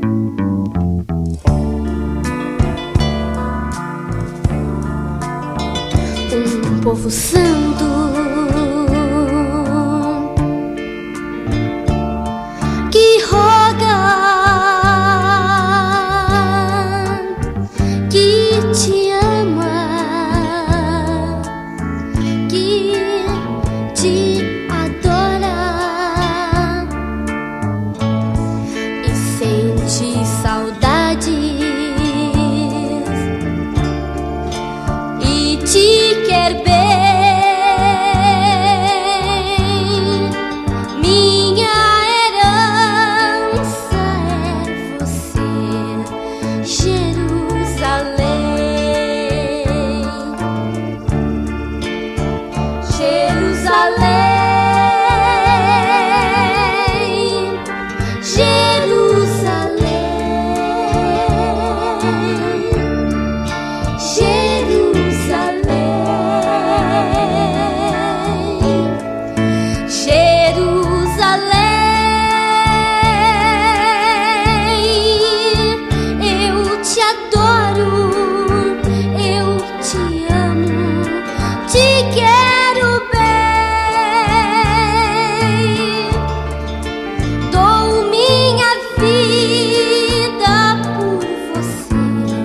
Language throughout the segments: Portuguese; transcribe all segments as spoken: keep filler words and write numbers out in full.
Um povo santo que roga, que te ama, que te adora e sente saudades e te quer bem. Minha herança é você, Jerusalém, Jerusalém, Jerusalém, Jerusalém, eu te adoro, eu te amo, te quero bem, dou minha vida por você,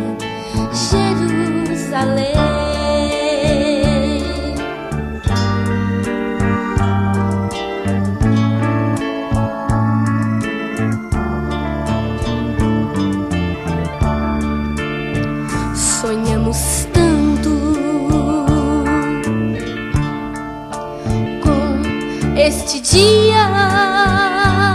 Jerusalém. Sonhamos tanto com este dia.